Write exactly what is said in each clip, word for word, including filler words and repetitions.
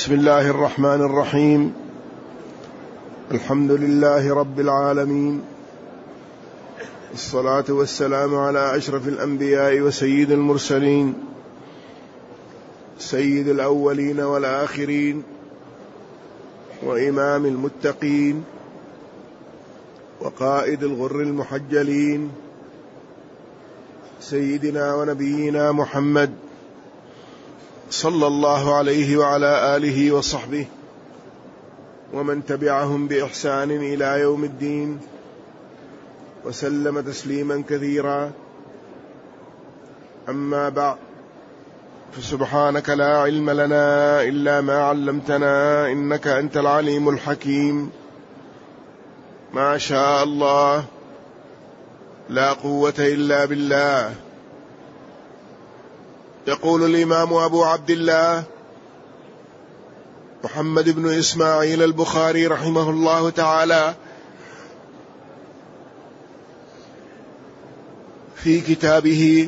بسم الله الرحمن الرحيم. الحمد لله رب العالمين، الصلاة والسلام على أشرف الأنبياء وسيد المرسلين، سيد الأولين والآخرين وإمام المتقين وقائد الغر المحجلين، سيدنا ونبينا محمد صلى الله عليه وعلى آله وصحبه ومن تبعهم بإحسان إلى يوم الدين، وسلم تسليما كثيرا. أما بعد، فسبحانك لا علم لنا إلا ما علمتنا إنك أنت العليم الحكيم. ما شاء الله، لا قوة إلا بالله. يقول الإمام أبو عبد الله محمد بن إسماعيل البخاري رحمه الله تعالى في كتابه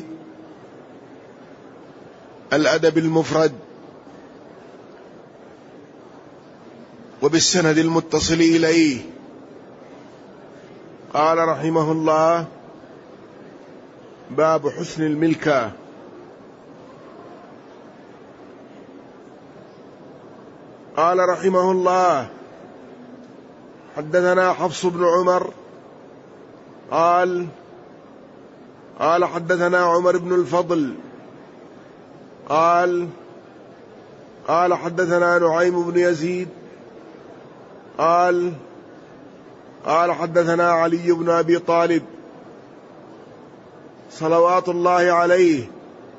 الأدب المفرد وبالسند المتصل إليه، قال رحمه الله: باب حسن الملكة. قال رحمه الله: حدثنا حفص بن عمر قال قال حدثنا عمر بن الفضل قال قال حدثنا نعيم بن يزيد قال قال حدثنا علي بن أبي طالب صلوات الله عليه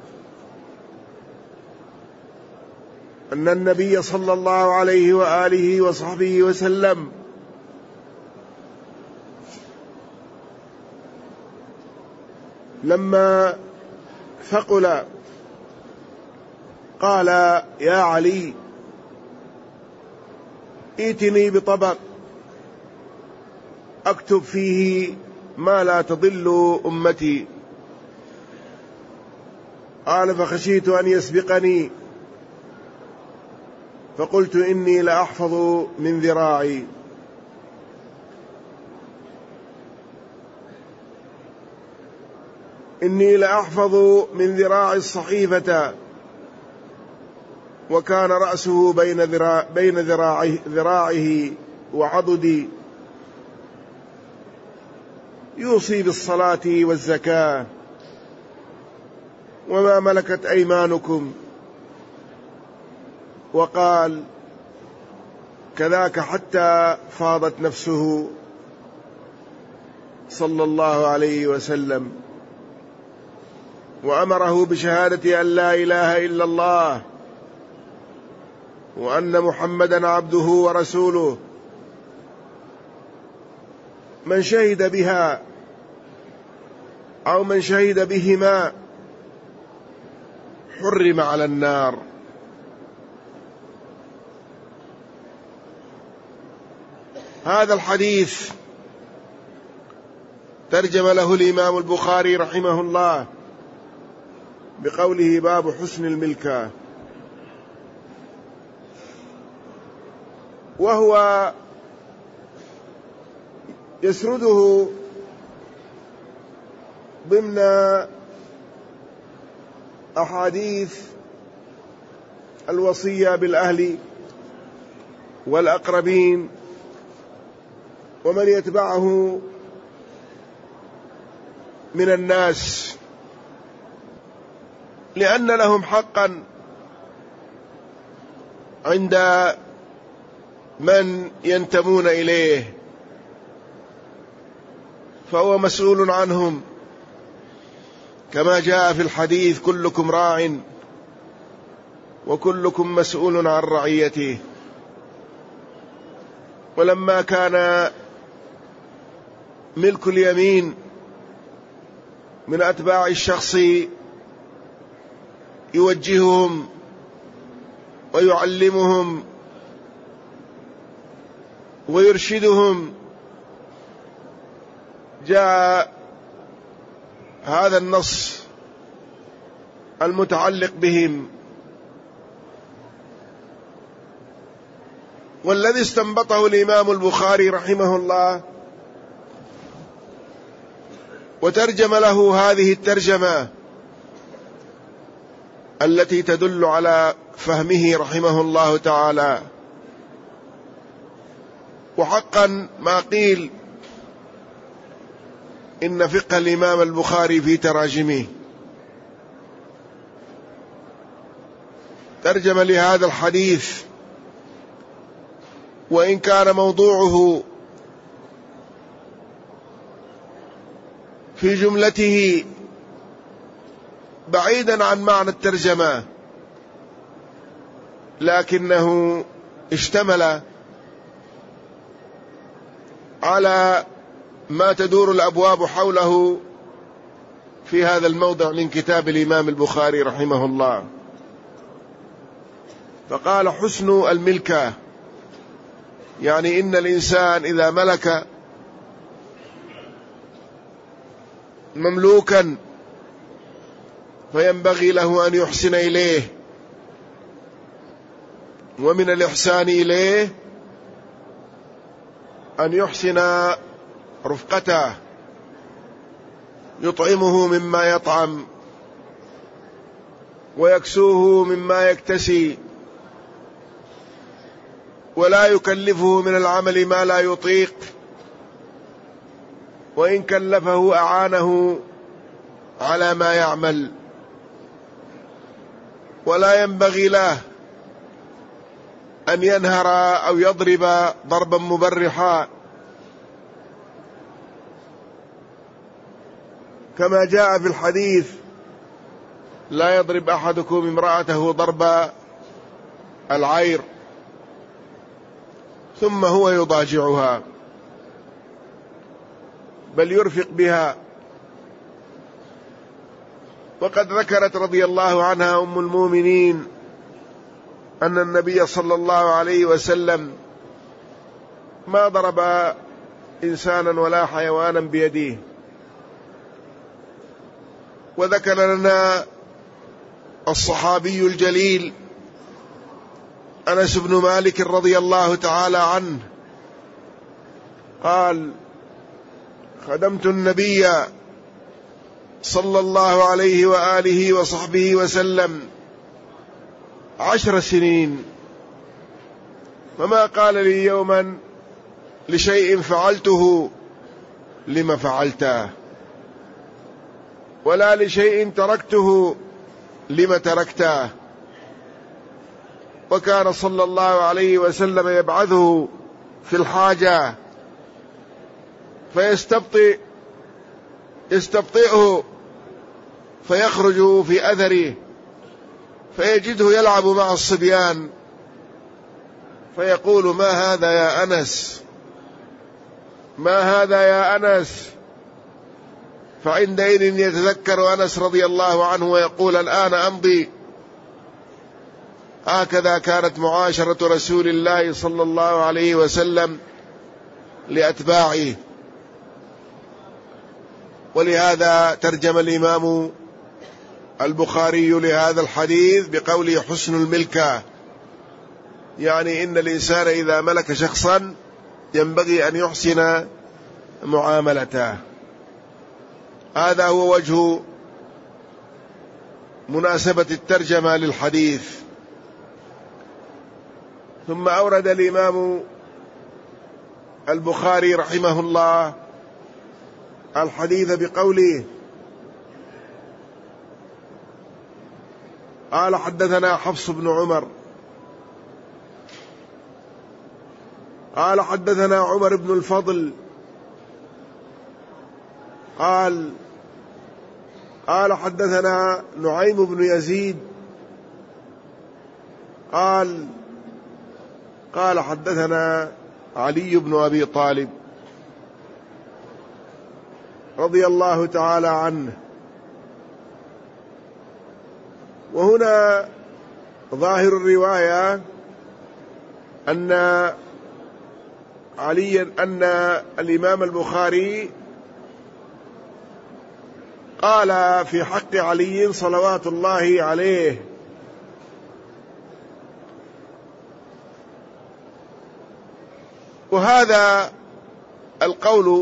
أن النبي صلى الله عليه وآله وصحبه وسلم لما ثقل قال: يا علي، ائتني بطبق أكتب فيه ما لا تضل أمتي. قال: فخشيت أن يسبقني، فقلت: إني لأحفظ من ذراعي. إني لأحفظ من ذراع الصحيفة، وكان رأسه بين ذراع بين ذراعه, ذراعه وعضدي، يوصي بالصلاة والزكاة، وما ملكت أيمانكم. وقال: كذاك حتى فاضت نفسه صلى الله عليه وسلم، وأمره بشهادة أن لا إله إلا الله وأن محمدا عبده ورسوله. من شهد بها أو من شهد بهما حرم على النار. هذا الحديث ترجم له الإمام البخاري رحمه الله بقوله: باب حسن الملكة، وهو يسرده ضمن أحاديث الوصية بالأهل والأقربين ومن يتبعه من الناس، لأن لهم حقا عند من ينتمون إليه، فهو مسؤول عنهم، كما جاء في الحديث: كلكم راع وكلكم مسؤول عن رعيته. ولما كان ملك اليمين من أتباع الشخص يوجههم ويعلمهم ويرشدهم، جاء هذا النص المتعلق بهم والذي استنبطه الإمام البخاري رحمه الله وترجم له هذه الترجمة التي تدل على فهمه رحمه الله تعالى. وحقا ما قيل إن فقه الإمام البخاري في تراجمه. ترجم لهذا الحديث وإن كان موضوعه في جملته بعيدا عن معنى الترجمة، لكنه اشتمل على ما تدور الأبواب حوله في هذا الموضع من كتاب الإمام البخاري رحمه الله. فقال: حسن الملكة، يعني إن الإنسان إذا ملك مملوكا فينبغي له أن يحسن إليه، ومن الإحسان إليه أن يحسن رفقته، يطعمه مما يطعم ويكسوه مما يكتسي، ولا يكلفه من العمل ما لا يطيق، وإن كلفه أعانه على ما يعمل، ولا ينبغي له أن ينهر أو يضرب ضربا مبرحا، كما جاء في الحديث: لا يضرب أحدكم امرأته ضرب العير ثم هو يضاجعها، بل يرفق بها. وقد ذكرت رضي الله عنها أم المؤمنين أن النبي صلى الله عليه وسلم ما ضرب إنسانا ولا حيوانا بيده. وذكر لنا الصحابي الجليل أنس بن مالك رضي الله تعالى عنه قال: خدمت النبي صلى الله عليه وآله وصحبه وسلم عشر سنين، فما قال لي يوما لشيء فعلته لما فعلته، ولا لشيء تركته لما تركته. وكان صلى الله عليه وسلم يبعثه في الحاجة فيستبطئ يستبطئه فيخرج في أثره، فيجده يلعب مع الصبيان، فيقول: ما هذا يا أنس، ما هذا يا أنس. فعندئذ يتذكر أنس رضي الله عنه ويقول: الآن أمضي. هكذا كانت معاشرة رسول الله صلى الله عليه وسلم لأتباعه. ولهذا ترجم الإمام البخاري لهذا الحديث بقوله: حسن الملكة، يعني إن الإنسان إذا ملك شخصا ينبغي أن يحسن معاملته. هذا هو وجه مناسبة الترجمة للحديث. ثم أورد الإمام البخاري رحمه الله الحديث بقوله: قال: حدثنا حفص بن عمر قال: حدثنا عمر بن الفضل قال قال حدثنا نعيم بن يزيد قال قال حدثنا علي بن أبي طالب رضي الله تعالى عنه. وهنا ظاهر الرواية أن علي أن الإمام البخاري قال في حق علي صلوات الله عليه: وهذا القول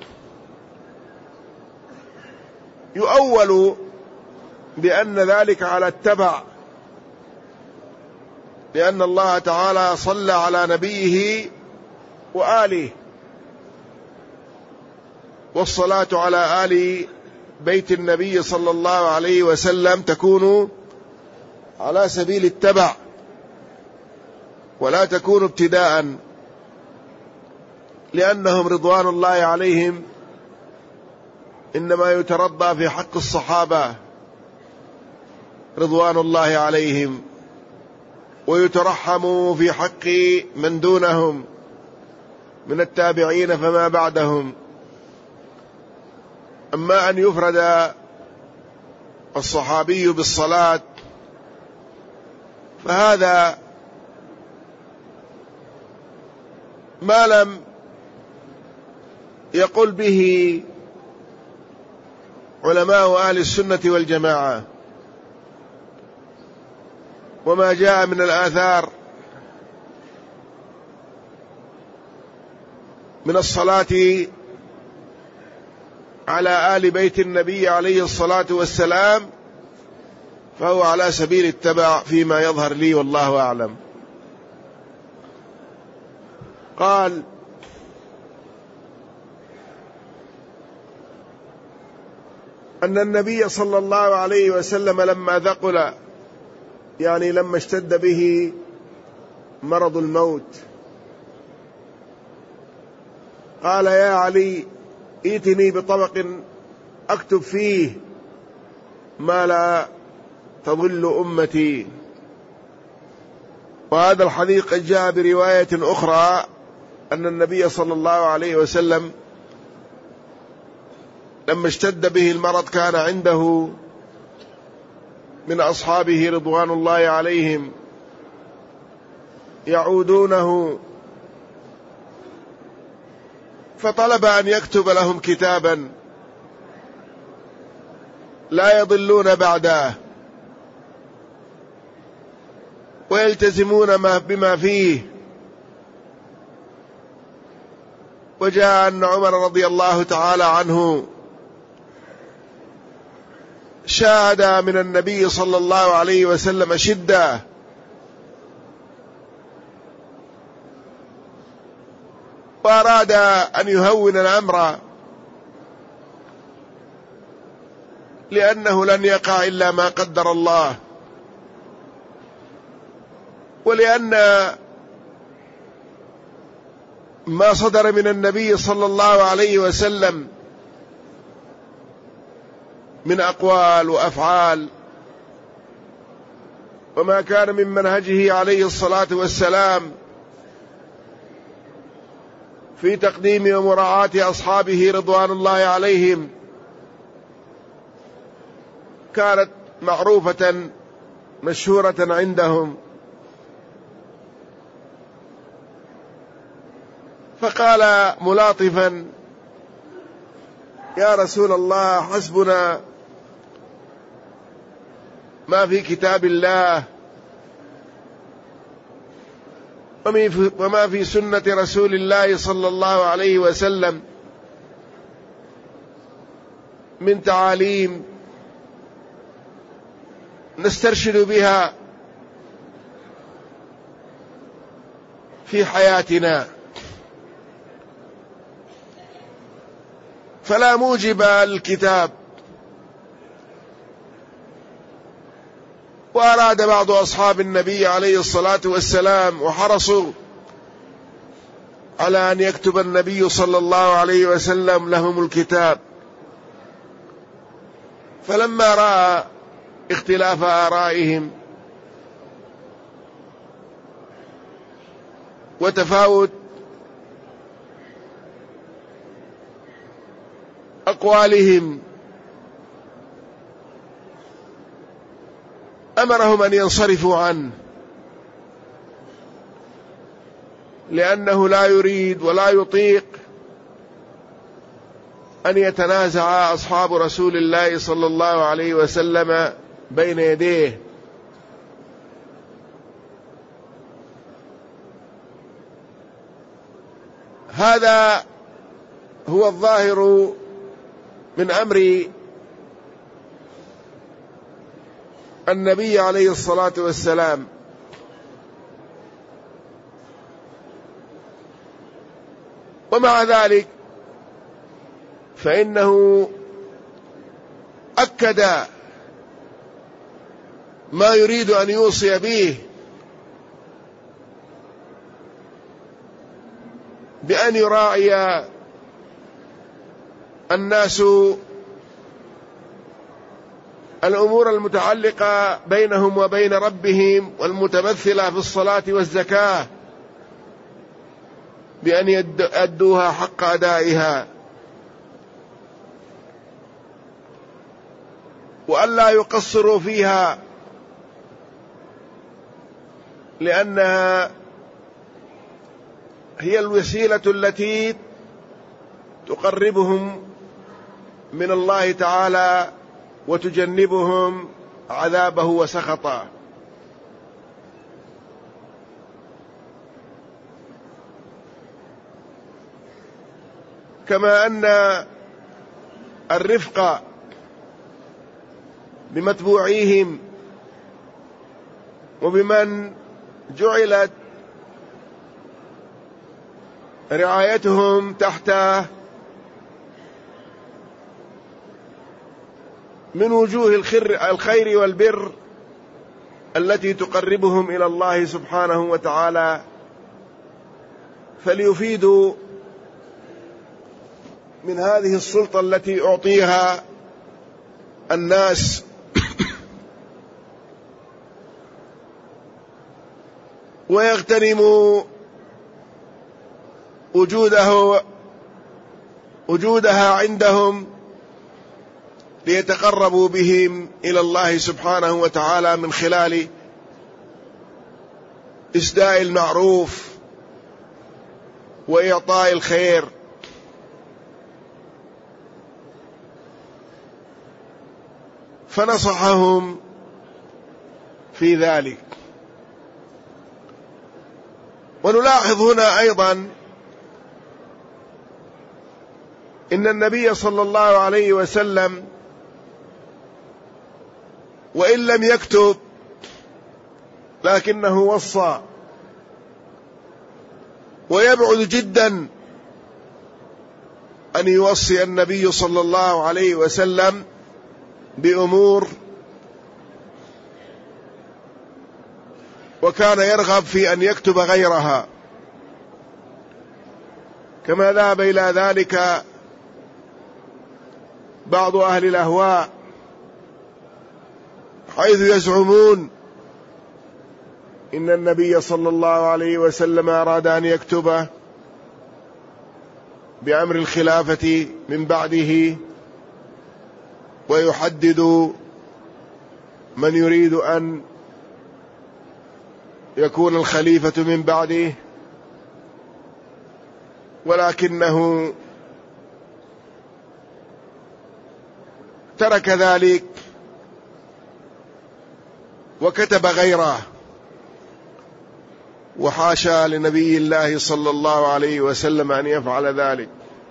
يؤول بأن ذلك على التبع، لأن الله تعالى صلى على نبيه وآله، والصلاة على آل بيت النبي صلى الله عليه وسلم تكون على سبيل التبع ولا تكون ابتداء، لأنهم رضوان الله عليهم إنما يترضى في حق الصحابة رضوان الله عليهم، ويترحم في حق من دونهم من التابعين فما بعدهم. أما أن يفرد الصحابي بالصلاة فهذا ما لم يقل به علماء أهل السنة والجماعة، وما جاء من الآثار من الصلاة على آل بيت النبي عليه الصلاة والسلام فهو على سبيل التبع فيما يظهر لي والله أعلم. قال: أن النبي صلى الله عليه وسلم لما ثقل، يعني لما اشتد به مرض الموت، قال: يا علي ائتني بطبق أكتب فيه ما لا تضل أمتي. وهذا الحديث قد جاء برواية أخرى أن النبي صلى الله عليه وسلم لما اشتد به المرض كان عنده من أصحابه رضوان الله عليهم يعودونه، فطلب أن يكتب لهم كتابا لا يضلون بعده ويلتزمون ما بما فيه. وجاء أن عمر رضي الله تعالى عنه شاهد من النبي صلى الله عليه وسلم شدة، وأراد أن يهون الأمر لأنه لن يقع إلا ما قدر الله، ولأن ما صدر من النبي صلى الله عليه وسلم من أقوال وأفعال وما كان من منهجه عليه الصلاة والسلام في تقديم ومراعاة أصحابه رضوان الله عليهم كانت معروفة مشهورة عندهم. فقال ملاطفا: يا رسول الله، حسبنا ما في كتاب الله وما في سنة رسول الله صلى الله عليه وسلم من تعاليم نسترشد بها في حياتنا، فلا موجب الكتاب. وأراد بعض أصحاب النبي عليه الصلاة والسلام وحرصوا على أن يكتب النبي صلى الله عليه وسلم لهم الكتاب، فلما رأى اختلاف آرائهم وتفاوت أقوالهم أمرهم أن ينصرفوا عنه، لأنه لا يريد ولا يطيق أن يتنازع أصحاب رسول الله صلى الله عليه وسلم بين يديه. هذا هو الظاهر من أمر النبي عليه الصلاة والسلام. ومع ذلك فإنه أكد ما يريد أن يوصي به بأن يراعي الناس الأمور المتعلقة بينهم وبين ربهم والمتمثلة في الصلاة والزكاة بأن يؤدوها حق أدائها، وألا يقصروا فيها، لأنها هي الوسيلة التي تقربهم من الله تعالى وتجنبهم عذابه وسخطه. كما أن الرفق بمتبوعيهم وبمن جعلت رعايتهم تحت من وجوه الخير والبر التي تقربهم إلى الله سبحانه وتعالى، فليفيدوا من هذه السلطة التي أعطيها الناس ويغتنموا وجوده وجودها عندهم ليتقربوا بهم إلى الله سبحانه وتعالى من خلال إسداء المعروف وإعطاء الخير. فنصحهم في ذلك. ونلاحظ هنا أيضا إن النبي صلى الله عليه وسلم وإن لم يكتب لكنه وصى، ويبعد جدا أن يوصي النبي صلى الله عليه وسلم بأمور وكان يرغب في أن يكتب غيرها، كما ذهب إلى ذلك بعض أهل الأهواء، حيث يزعمون إن النبي صلى الله عليه وسلم أراد أن يكتب بأمر الخلافة من بعده ويحدد من يريد أن يكون الخليفة من بعده، ولكنه ترك ذلك وكتب غيره، وحاشا لنبي الله صلى الله عليه وسلم أن يفعل ذلك.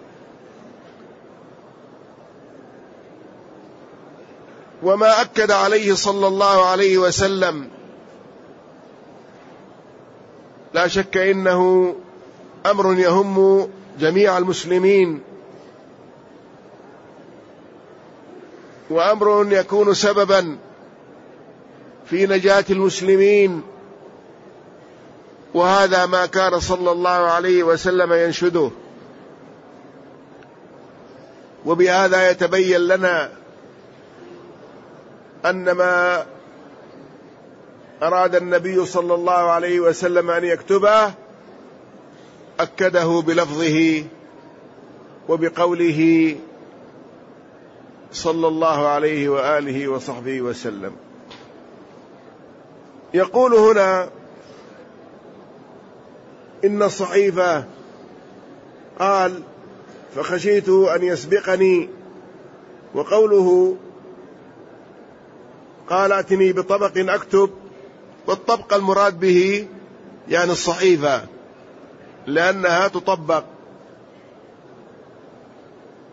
وما أكد عليه صلى الله عليه وسلم لا شك إنه أمر يهم جميع المسلمين، وأمر يكون سببا في نجاة المسلمين، وهذا ما كان صلى الله عليه وسلم ينشده. وبهذا يتبين لنا أن ما أراد النبي صلى الله عليه وسلم أن يكتبه أكده بلفظه وبقوله صلى الله عليه وآله وصحبه وسلم. يقول هنا إن الصحيفة قال فخشيت أن يسبقني، وقوله قال ائتني بطبق أكتب، والطبق المراد به يعني الصحيفة، لأنها تطبق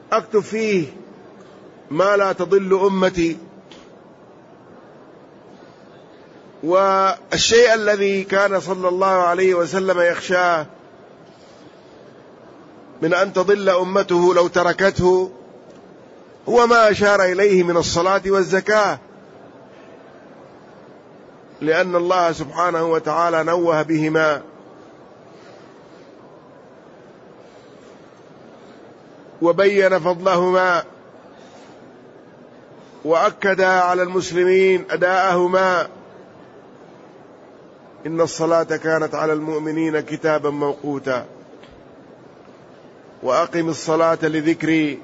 أكتب فيه ما لا تضل أمتي. والشيء الذي كان صلى الله عليه وسلم يخشاه من أن تضل أمته لو تركته هو ما أشار إليه من الصلاة والزكاة، لأن الله سبحانه وتعالى نوه بهما، وبين فضلهما، وأكد على المسلمين أداءهما. إن الصلاة كانت على المؤمنين كتابا موقوتا، وأقم الصلاة لذكري،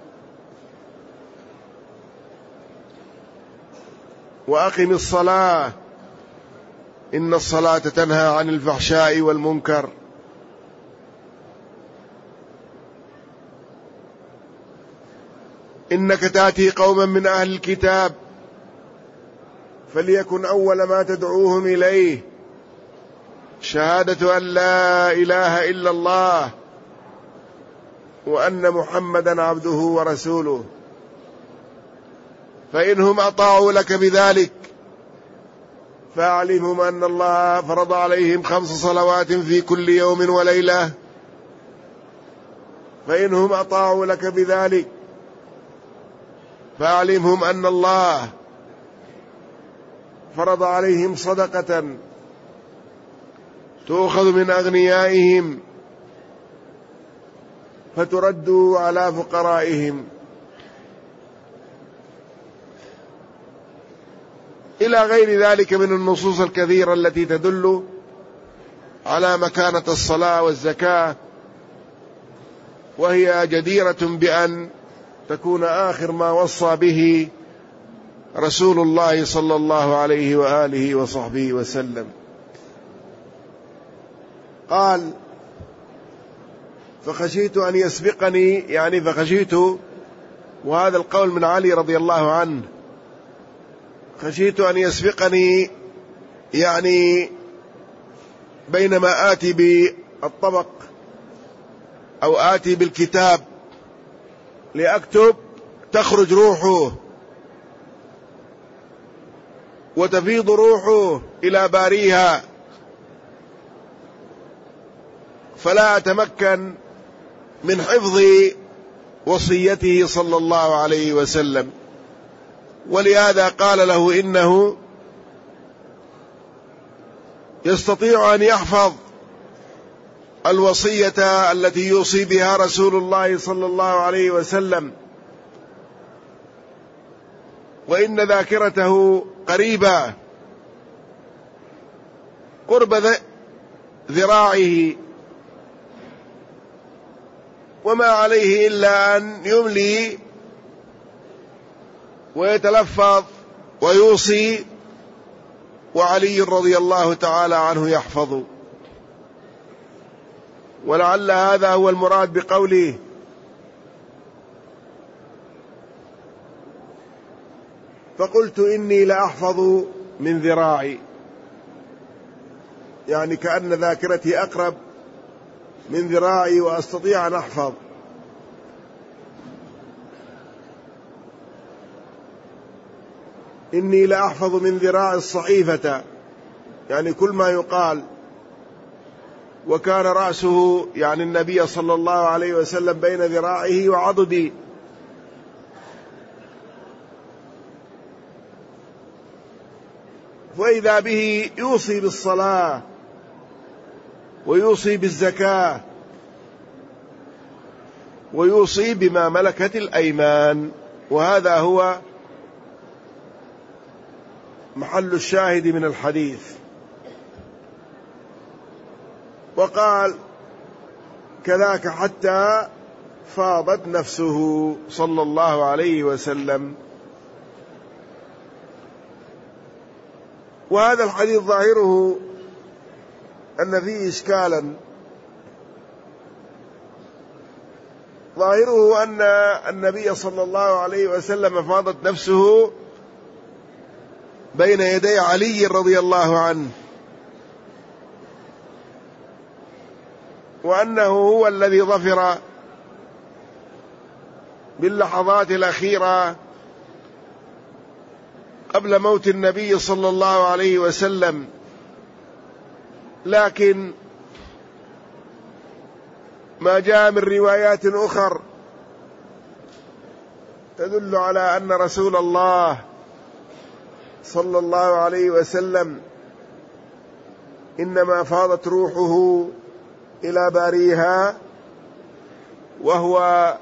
وأقم الصلاة إن الصلاة تنهى عن الفحشاء والمنكر. إنك تأتي قوما من أهل الكتاب فليكن أول ما تدعوهم إليه شهادة أن لا إله إلا الله وأن محمدا عبده ورسوله، فإنهم أطاعوا لك بذلك فأعلمهم أن الله فرض عليهم خمس صلوات في كل يوم وليلة، فإنهم أطاعوا لك بذلك فأعلمهم أن الله فرض عليهم صدقة تؤخذ من أغنيائهم فترد على فقرائهم، إلى غير ذلك من النصوص الكثيرة التي تدل على مكانة الصلاة والزكاة، وهي جديرة بأن تكون آخر ما وصى به رسول الله صلى الله عليه وآله وصحبه وسلم. قال فخشيت أن يسبقني، يعني فخشيت، وهذا القول من علي رضي الله عنه، خشيت أن يسبقني يعني بينما آتي بالطبق أو آتي بالكتاب لأكتب تخرج روحه وتفيض روحه إلى باريها، فلا أتمكن من حفظ وصيته صلى الله عليه وسلم. ولهذا قال له إنه يستطيع أن يحفظ الوصية التي يوصي بها رسول الله صلى الله عليه وسلم، وإن ذاكرته قريبة قرب ذراعه، وما عليه إلا أن يملي ويتلفظ ويوصي، وعلي رضي الله تعالى عنه يحفظ. ولعل هذا هو المراد بقوله فقلت إني لأحفظ من ذراعي، يعني كأن ذاكرتي أقرب من ذراعي وأستطيع أن أحفظ. إني لأحفظ من ذراع الصحيفة، يعني كل ما يقال. وكان رأسه يعني النبي صلى الله عليه وسلم بين ذراعه وعضدي، وإذا به يوصي بالصلاة ويوصي بالزكاة ويوصي بما ملكت الأيمان، وهذا هو محل الشاهد من الحديث. وقال كذاك حتى فاضت نفسه صلى الله عليه وسلم. وهذا الحديث ظاهره أن فيه إشكالا، ظاهره أن النبي صلى الله عليه وسلم فاضت نفسه بين يدي علي رضي الله عنه، وأنه هو الذي ظفر باللحظات الأخيرة قبل موت النبي صلى الله عليه وسلم، لكن ما جاء من روايات أخرى تدل على أن رسول الله صلى الله عليه وسلم إنما فاضت روحه إلى باريها وهو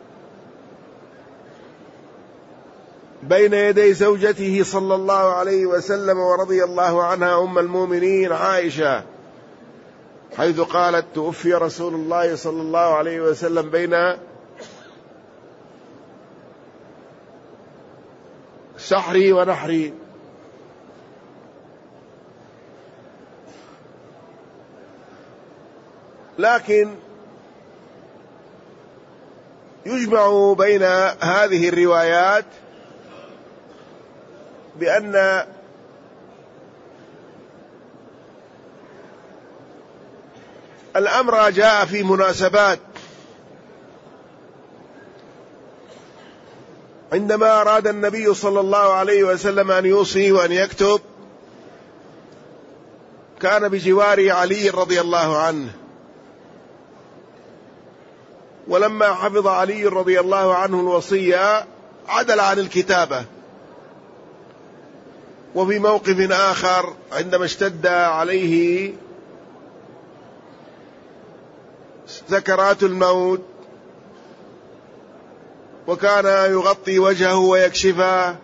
بين يدي زوجته صلى الله عليه وسلم ورضي الله عنها أم المؤمنين عائشة، حيث قالت: توفي رسول الله صلى الله عليه وسلم بين سحري ونحري. لكن يجمع بين هذه الروايات بأن الأمر جاء في مناسبات. عندما أراد النبي صلى الله عليه وسلم أن يوصي وأن يكتب كان بجوار علي رضي الله عنه، ولما حفظ علي رضي الله عنه الوصية عدل عن الكتابة. وفي موقف آخر عندما اشتد عليه سكرات الموت وكان يغطي وجهه ويكشفه،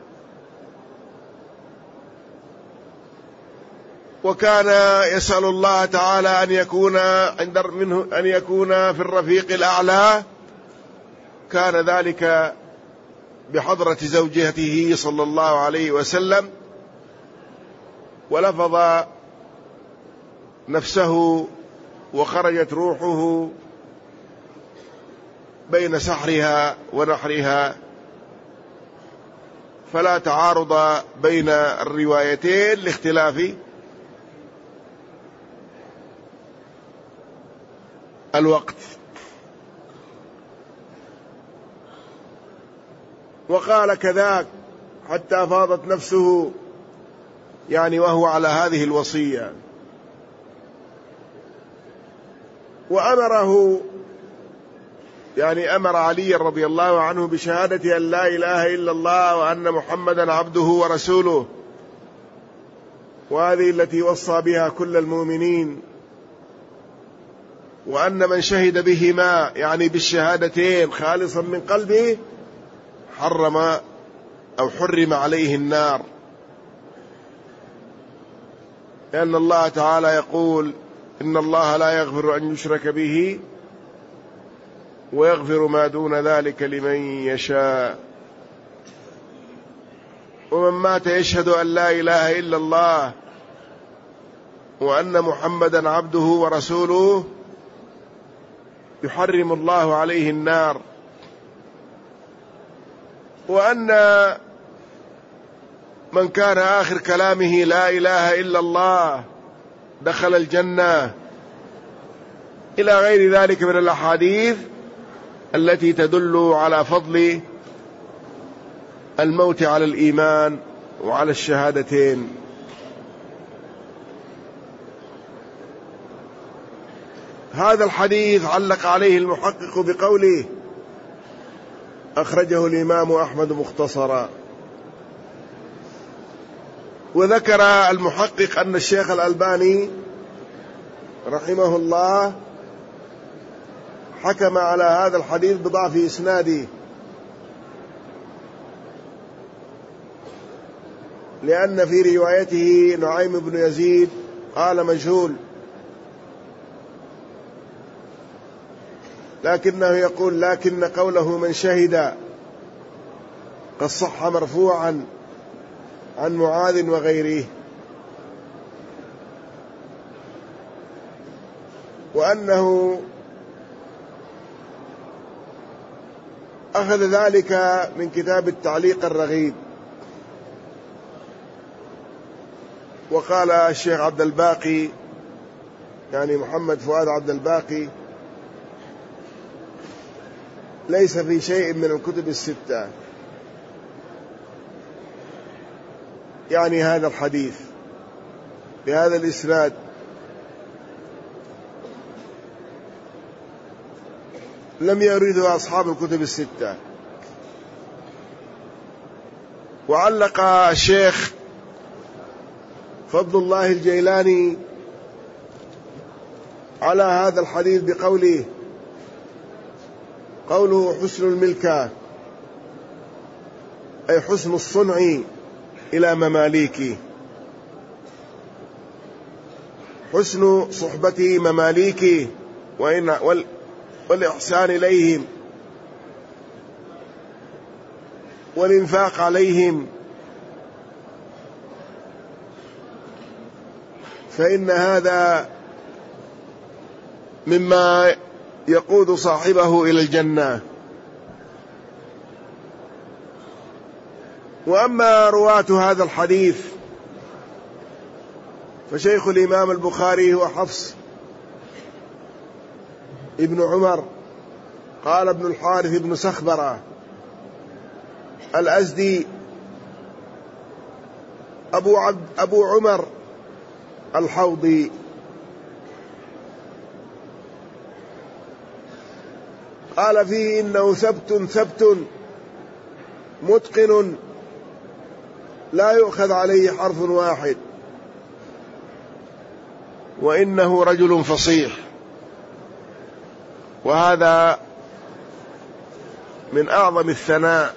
وكان يسأل الله تعالى أن يكون عند منه أن يكون في الرفيق الأعلى، كان ذلك بحضرة زوجته صلى الله عليه وسلم، ولفظ نفسه وخرجت روحه بين سحرها ونحرها، فلا تعارض بين الروايتين لاختلاف الوقت. وقال كذاك حتى فاضت نفسه، يعني وهو على هذه الوصية. وأمره يعني أمر علي رضي الله عنه بشهادة أن لا إله إلا الله وأن محمدا عبده ورسوله، وهذه التي وصى بها كل المؤمنين، وأن من شهد بهما يعني بالشهادتين خالصا من قلبه حرم أو حرم عليه النار، لأن الله تعالى يقول: إن الله لا يغفر أن يشرك به ويغفر ما دون ذلك لمن يشاء. ومن مات يشهد أن لا إله إلا الله وأن محمدا عبده ورسوله يحرم الله عليه النار، وأن من كان آخر كلامه لا إله إلا الله دخل الجنة، إلى غير ذلك من الأحاديث التي تدل على فضل الموت على الإيمان وعلى الشهادتين. هذا الحديث علق عليه المحقق بقوله: أخرجه الإمام أحمد مختصرا. وذكر المحقق أن الشيخ الألباني رحمه الله حكم على هذا الحديث بضعف إسناده، لأن في روايته نعيم بن يزيد قال مجهول، لكنه يقول: لكن قوله من شهد قد صح مرفوعا عن معاذ وغيره، وأنه أخذ ذلك من كتاب التعليق الرغيب. وقال الشيخ عبد الباقي يعني محمد فؤاد عبد الباقي ليس في شيء من الكتب الستة يعني هذا الحديث بهذا الإسناد. لم يرده أصحاب الكتب الستة. وعلق الشيخ فضل الله الجيلاني على هذا الحديث بقوله قوله حسن الملكة أي حسن الصنع إلى مماليكي، حسن صحبة مماليكي والإحسان إليهم والإنفاق عليهم، فإن هذا مما يقود صاحبه إلى الجنة. وأما رواة هذا الحديث فشيخ الإمام البخاري هو حفص ابن عمر قال ابن الحارث ابن سخبرة الأزدي أبو, عبد أبو عمر الحوضي. قال فيه إنه ثبت ثبت متقن لا يؤخذ عليه حرف واحد، وإنه رجل فصيح. وهذا من أعظم الثناء،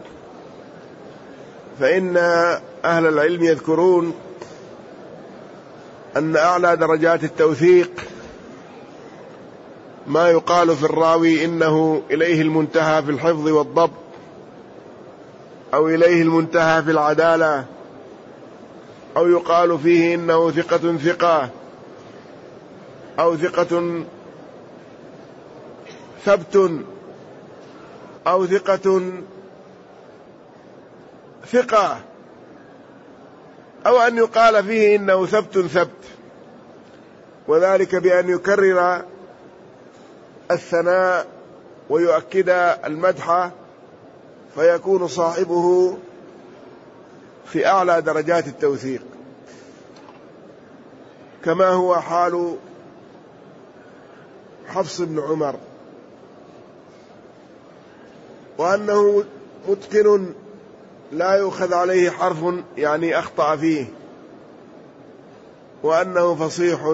فإن أهل العلم يذكرون أن أعلى درجات التوثيق ما يقال في الراوي إنه إليه المنتهى في الحفظ والضبط، أو إليه المنتهى في العدالة، أو يقال فيه إنه ثقة ثقة، أو ثقة ثبت، أو ثقة ثقة، أو أن يقال فيه إنه ثبت ثبت، وذلك بأن يكرر الثناء ويؤكد المدح، فيكون صاحبه في أعلى درجات التوثيق، كما هو حال حفص بن عمر، وأنه متقن لا يؤخذ عليه حرف يعني أخطأ فيه، وأنه فصيح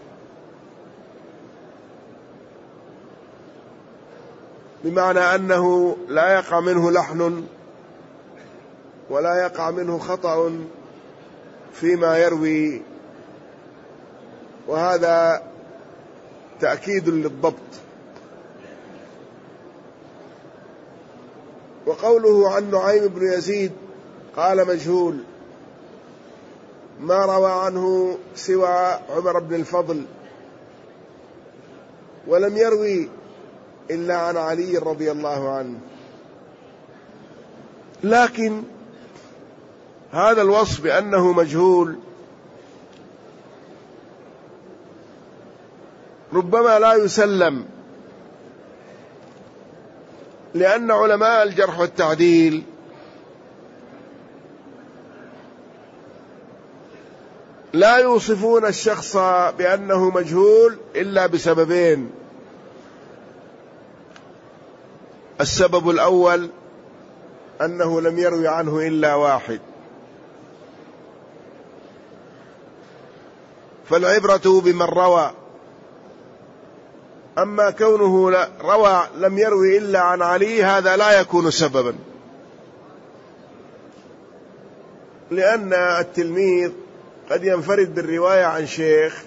بمعنى أنه لا يقع منه لحن ولا يقع منه خطأ فيما يروي، وهذا تأكيد للضبط. وقوله عن نعيم بن يزيد قال مجهول، ما روى عنه سوى عمر بن الفضل، ولم يروي إلا عن علي رضي الله عنه. لكن هذا الوصف بأنه مجهول ربما لا يسلم، لأن علماء الجرح والتعديل لا يوصفون الشخص بأنه مجهول إلا بسببين: السبب الأول أنه لم يروي عنه إلا واحد، فالعبرة بمن روى، أما كونه روى لم يروي إلا عن علي هذا لا يكون سببا، لأن التلميذ قد ينفرد بالرواية عن شيخ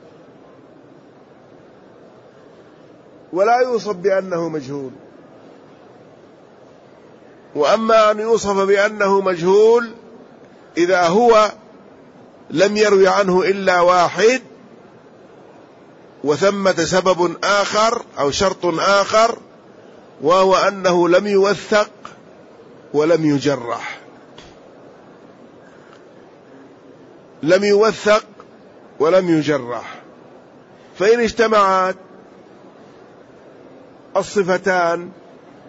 ولا يوصف بأنه مجهول. وأما أن يوصف بأنه مجهول إذا هو لم يروي عنه إلا واحد وثمة سبب آخر أو شرط آخر، وهو أنه لم يوثق ولم يجرح. لم يوثق ولم يجرح، فإن اجتمعت الصفتان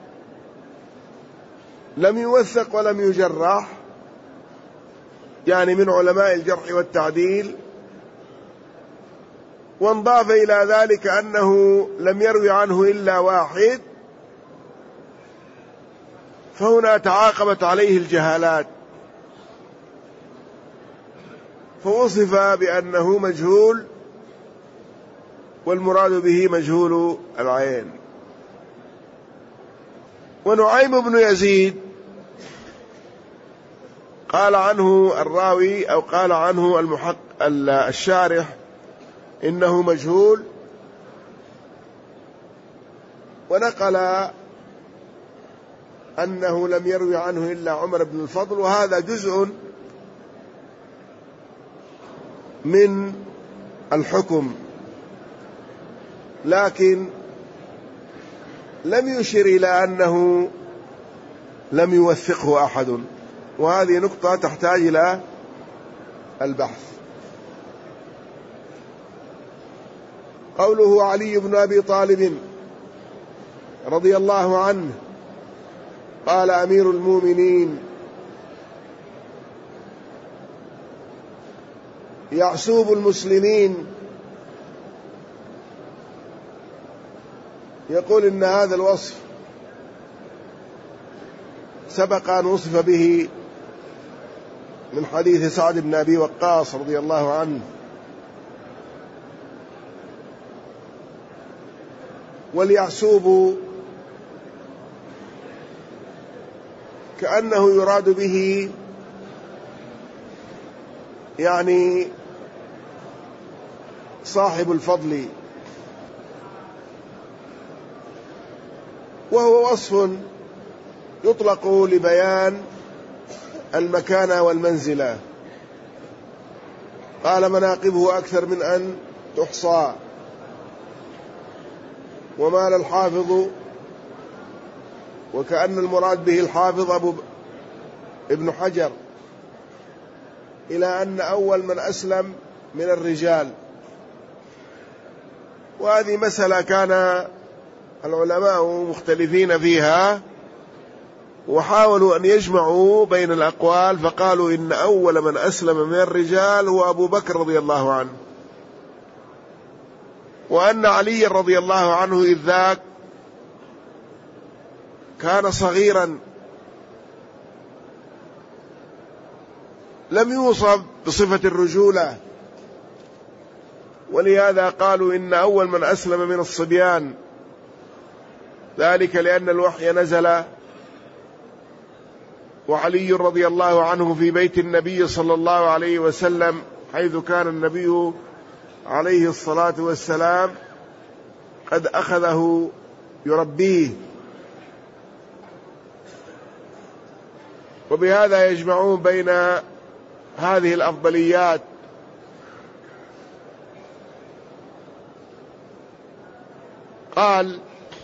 لم يوثق ولم يجرح، يعني من علماء الجرح والتعديل. وانضاف إلى ذلك أنه لم يروي عنه إلا واحد، فهنا تعاقبت عليه الجهالات، فوصف بأنه مجهول، والمراد به مجهول العين. ونعيم بن يزيد قال عنه الراوي أو قال عنه المحق الشارح إنه مجهول، ونقل أنه لم يروي عنه إلا عمر بن الفضل، وهذا جزء من الحكم، لكن لم يشر إلى أنه لم يوثقه أحد، وهذه نقطة تحتاج إلى البحث. قوله علي بن أبي طالب رضي الله عنه قال أمير المؤمنين يعسوب المسلمين، يقول إن هذا الوصف سبق أن وصف به من حديث سعد بن أبي وقاص رضي الله عنه. واليعسوب كأنه يراد به يعني صاحب الفضل، وهو وصف يطلق لبيان المكانة والمنزلة. قال مناقبه أكثر من أن تحصى. ومال الحافظ، وكأن المراد به الحافظ أبو ابن حجر، إلى أن أول من أسلم من الرجال. وهذه مسألة كان العلماء مختلفين فيها، وحاولوا أن يجمعوا بين الأقوال، فقالوا إن أول من أسلم من الرجال هو أبو بكر رضي الله عنه، وأن علي رضي الله عنه إذ ذاك كان صغيرا لم يوصف بصفة الرجولة، ولهذا قالوا إن أول من أسلم من الصبيان، ذلك لأن الوحي نزل وعلي رضي الله عنه في بيت النبي صلى الله عليه وسلم، حيث كان النبي عليه الصلاة والسلام قد أخذه يربيه. وبهذا يجمعون بين هذه الأفضليات. قال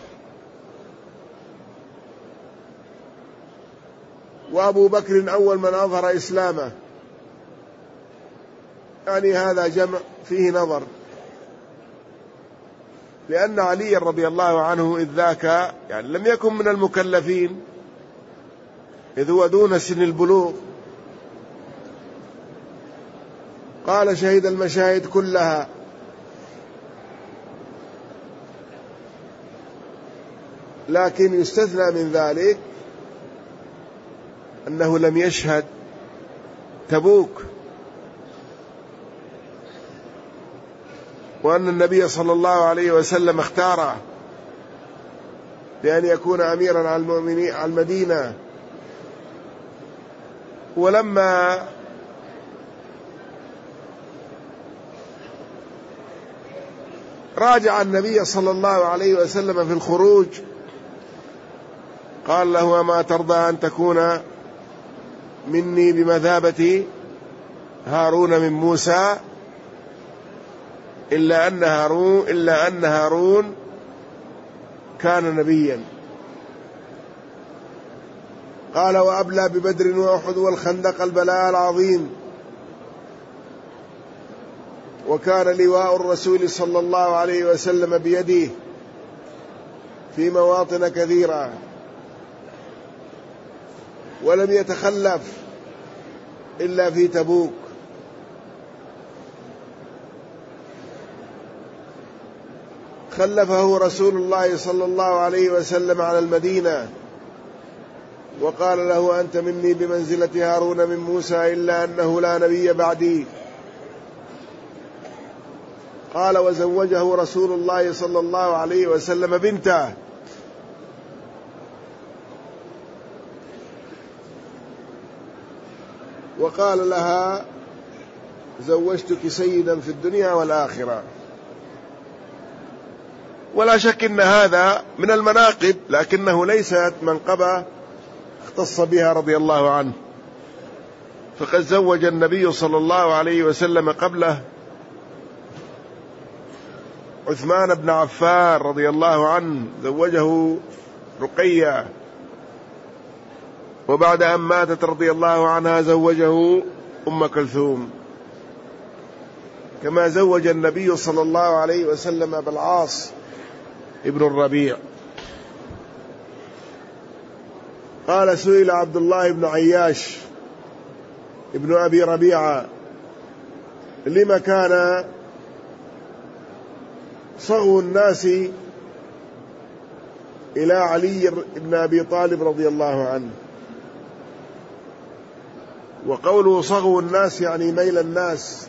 وأبو بكر أول من أظهر إسلامه، يعني هذا جمع فيه نظر، لأن علي رضي الله عنه إذ ذاك يعني لم يكن من المكلفين، إذ هو دون سن البلوغ. قال شهد المشاهد كلها، لكن يستثنى من ذلك أنه لم يشهد تبوك، وأن النبي صلى الله عليه وسلم اختاره بأن يكون أميرا على المؤمنين على المدينة. ولما راجع النبي صلى الله عليه وسلم في الخروج قال له أما ترضى أن تكون مني بمثابة هارون من موسى، إلا أن هارون إلا أن هارون كان نبيا. قال وأبلى ببدر وأحد والخندق البلاء العظيم، وكان لواء الرسول صلى الله عليه وسلم بيده في مواطن كثيرة. ولم يتخلف إلا في تبوك. خلفه رسول الله صلى الله عليه وسلم على المدينة وقال له: أنت مني بمنزلة هارون من موسى إلا أنه لا نبي بعدي. قال: وزوجه رسول الله صلى الله عليه وسلم بنته، وقال لها: زوجتك سيدا في الدنيا والآخرة. ولا شك أن هذا من المناقب، لكنه ليست منقبة اختص بها رضي الله عنه، فقد زوج النبي صلى الله عليه وسلم قبله عثمان بن عفان رضي الله عنه، زوجه رقية، وبعد أن ماتت رضي الله عنها زوجه أم كلثوم، كما زوج النبي صلى الله عليه وسلم بالعاص ابن الربيع. قال: سئل عبد الله بن عياش ابن أبي ربيعة: لما كان صغو الناس إلى علي بن أبي طالب رضي الله عنه؟ وقوله صغو الناس يعني ميل الناس،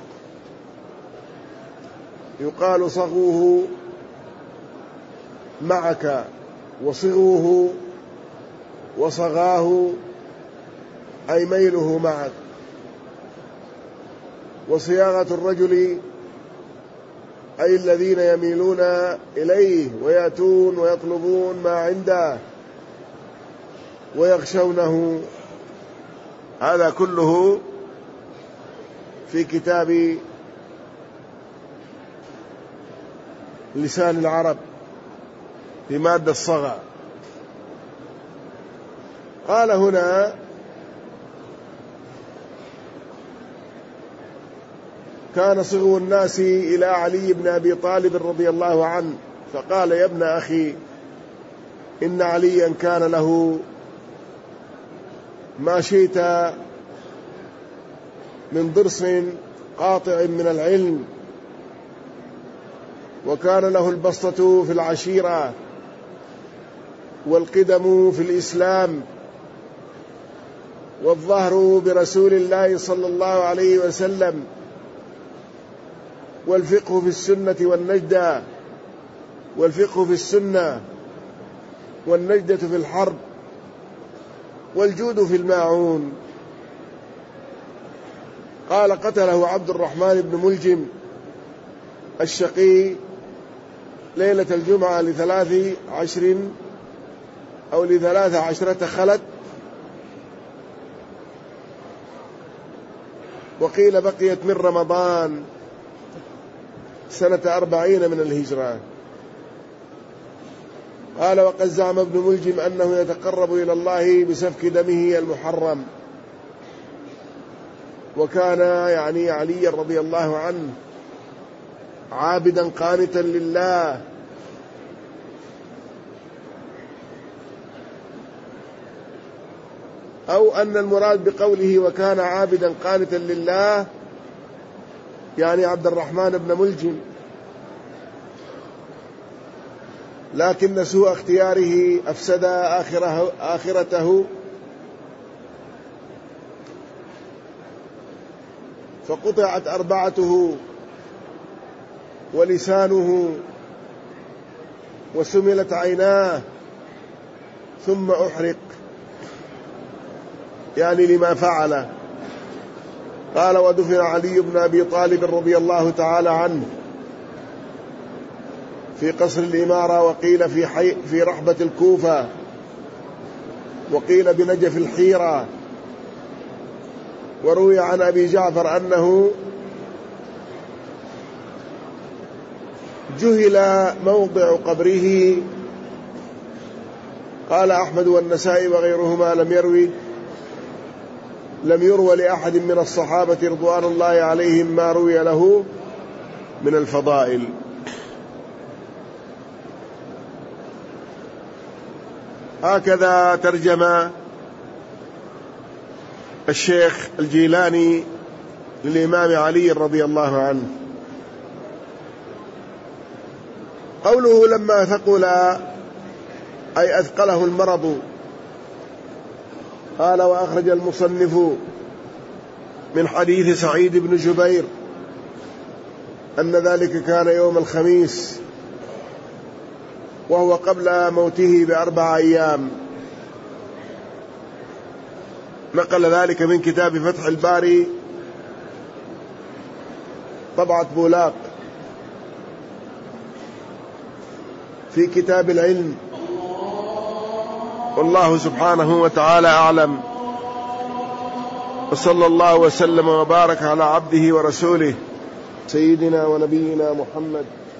يقال صغوه معك، وصغوه وصغاه أي ميله معك. وصياغة الرجل أي الذين يميلون إليه ويأتون ويطلبون ما عنده ويغشونه. هذا كله في كتاب لسان العرب في مادة الصغى. قال هنا: كان صغو الناس إلى علي بن أبي طالب رضي الله عنه، فقال: يا ابن أخي، إن عليا كان له ما شئت من ضرس قاطع من العلم، وكان له البسطة في العشيرة والقدم في الإسلام والظهر برسول الله صلى الله عليه وسلم والفقه في السنة والنجدة والفقه في السنة والنجدة في الحرب والجود في الماعون. قال: قتله عبد الرحمن بن ملجم الشقي ليلة الجمعة لثلاث عشر أو لثلاث عشرة خلت، وقيل بقيت من رمضان سنة أربعين من الهجرة. قال: وقد زعم ابن ملجم أنه يتقرب إلى الله بسفك دمه المحرم، وكان يعني علي رضي الله عنه عابدا قانتا لله، أو أن المراد بقوله وكان عابدا قانتا لله يعني عبد الرحمن بن ملجم، لكن سوء اختياره أفسد آخره آخرته، فقطعت أربعته ولسانه وسملت عيناه ثم أحرق، يعني لما فعل. قال: ودفن علي بن أبي طالب رضي الله تعالى عنه في قصر الإمارة، وقيل في, حي في رحبة الكوفة، وقيل بنجف الحيرة. وروي عن أبي جعفر أنه جهل موضع قبره. قال أحمد والنسائي وغيرهما لم يروي لم يروى لأحد من الصحابة رضوان الله عليهم ما روي له من الفضائل. هكذا ترجم الشيخ الجيلاني للإمام علي رضي الله عنه. قوله لما ثقل أي أثقله المرض. قال وأخرج المصنف من حديث سعيد بن جبير أن ذلك كان يوم الخميس وهو قبل موته بأربع أيام. نقل ذلك من كتاب فتح الباري طبعة بولاق في كتاب العلم. والله سبحانه وتعالى أعلم، وصلى الله وسلم وبارك على عبده ورسوله سيدنا ونبينا محمد